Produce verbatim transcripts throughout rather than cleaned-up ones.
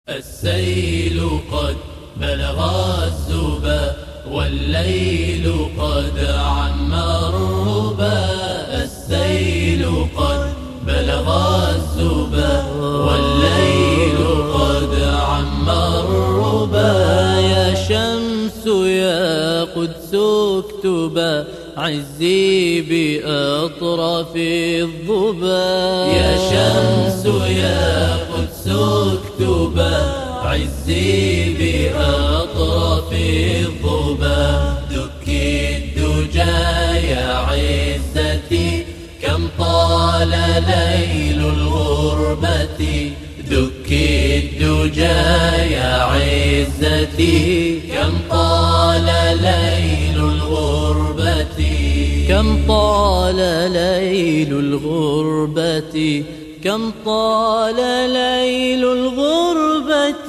السيل قد بلغ الزبا والليل قد عم الربا. السيل قد بلغ الزبا والليل قد عم الربا. يا شمس يا قدس اكتبا عزي بأطراف الظبا. يا شمس يا قدس اكتبا عزي بأطراف الظبا. دكي الدجى يا عزتي كم طال ليل الغربة. دكي الدجى يا عزتي كم طال ليل الغربة. كم طال ليل الغربة كم طال ليل الغربة.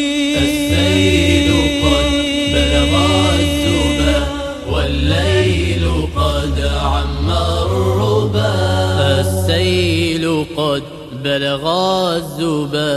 السيل قد بلغ الزبا والليل قد عم الربا. السيل قد بلغ الزبا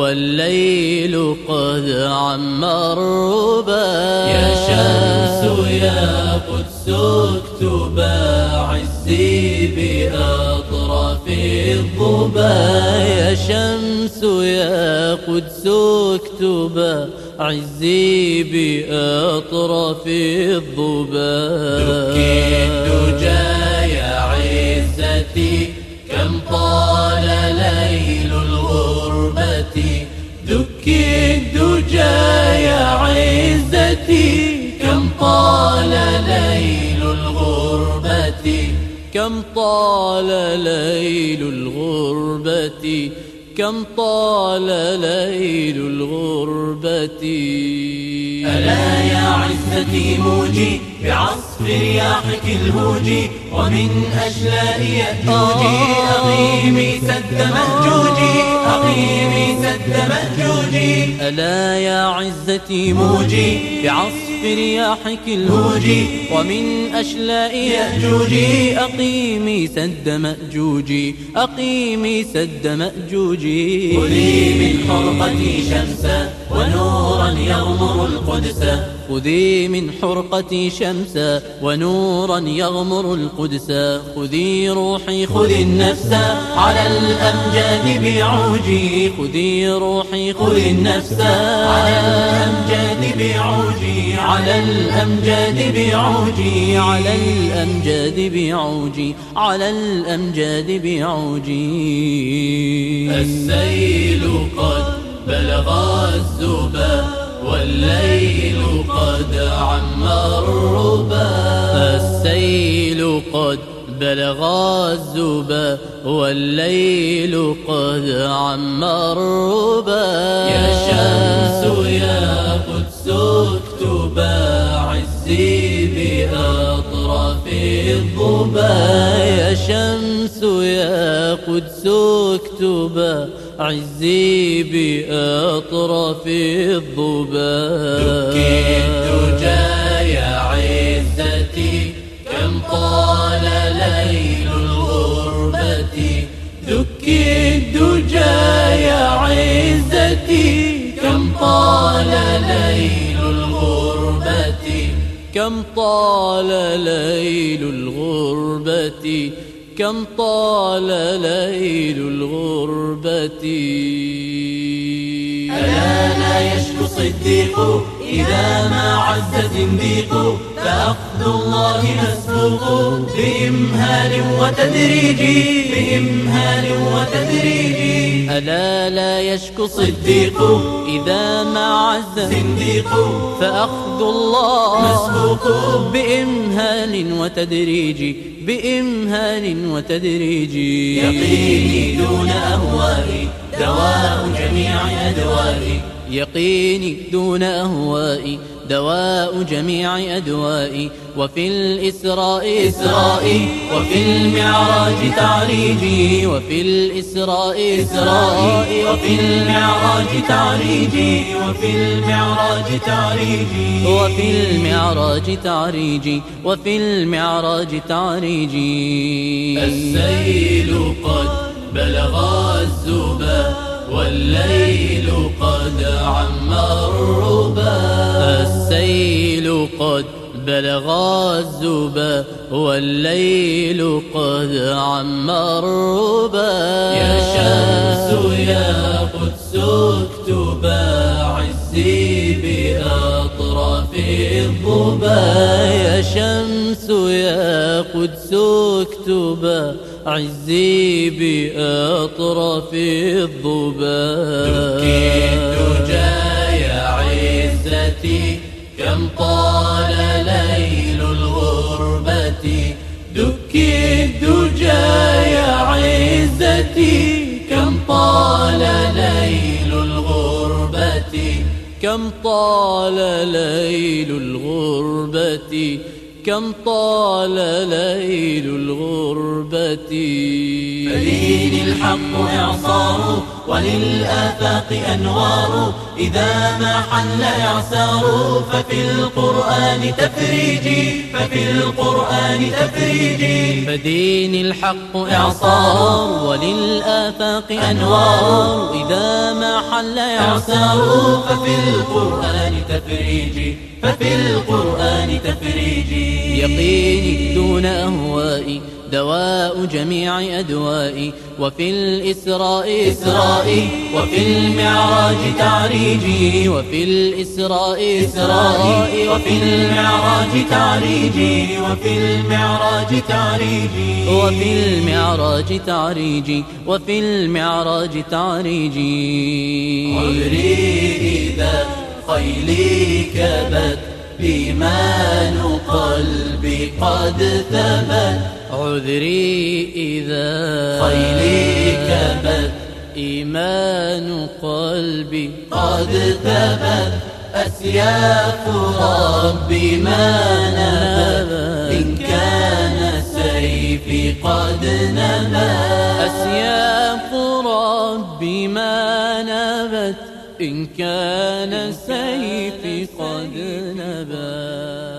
والليل قد عم الربا. يا شمس يا قدس اكتبا عزي بأطراف الظبا. يا شمس يا قدس اكتبا عزي بأطراف الظبا. دكي الدجى يا عزتي كم طال ليل الغربة. دكي الدجى يا عزتي كم طال ليل الغربة. كم طال ليل الغربة كم طال ليل الغربة. ألا يا عزتي موجي بعصف رياحك الهوجي ومن أشلاء يأجوجي. أقيمي سد مأجوجي أقيمي سد مأجوجي. ألا يا عزتي موجي بعصف رياحك الهوجي ومن أشلاء يأجوجي. أقيمي سد مأجوجي أقيمي سد مأجوجي. خذي من حرقتي شمسا ونورا يغمر القدس. خذي من حرقتي شمسا ونورا يغمر القدس. خذي روحي خذي النفس على الأمجاد بعوجي. خذي روحي خذي النفس على الأمجاد بعوجي. على الأمجاد بعوجي. على الأمجاد بعوجي على الأمجاد بعوجي. السيل قد بلغ الزبا والليل قد عم الربا. السيل قد بلغ الزبا والليل قد عم الربا. يا شمس يا قدس اكتبا عزي بأطراف الظبا. يا شمس يا قدس اكتبا عزي بأطراف الظبا. دكي الدجى يا عزتي كم طال ليل الغربة. دكي الدجى يا عزتي كم طال ليل الغربة. كم طال ليل الغربة كم طال ليل الغربة. ألا لا يشكو صديق إذا ما عز زنديق. فأخذ الله مسبوق بإمهال وتدريج بإمهال وتدريج. ألا لا يشكو صديق إذا ما عز زنديق. فأخذ الله مسبوق بإمهال وتدريج بإمهال وتدريج. يقيني دون أهوائي دواء جميع أدوائي. يقيني دون أهوائي دواء جميع أدوائي. وفي الإسراء إسرائي وفي المعراج تعريجي. وفي الإسراء إسرائي وفي المعراج تعريجي. وفي المعراج تعريجي. وفي المعراج تعريجي وفي المعراج تعريجي. السيل قد بلغ الزبا والليل قد عم الربا. السيل قد بلغ الزبا والليل قد عم الربا. يا شمس يا قدس اكتبا عزي بأطراف الظبا. يا شمس يا قدس اكتبا عزي بأطراف الظبا. دكي الدجى يا عزتي كم طال ليل الغربة. دكي الدجى يا عزتي كم طال ليل الغربة. كم طال ليل الغربة كم طال ليل الغربة. فدين الحق إعصار وللآفاق أنوار. إذا ما حل إعسار ففي القرآن تفريجي. ففي القرآن تفريجي. فدين الحق إعصار وللآفاق أنوار. إذا ما حل إعسار ففي القرآن تفريجي. ففي القرآن تفريجي. يقيني دون أهوائي دواء جميع أدوائي. وفي الإسراء إسرائي وفي المعراج تعريجي. وفي الإسراء إسرائي وفي المعراج تعريجي. وفي المعراج تعريجي. وفي المعراج تعريجي. وفي المعراج تعريجي. عذري إذا خيلي كبت إيمان قلبي قد ثبت. عذري إذا خيلي كبت إيمان قلبي قد ثبت. أسياف ربي ما نبت إن كان سيفي قد نبت. أسياف ربي ما نبت إن كان سيفي قد نبت.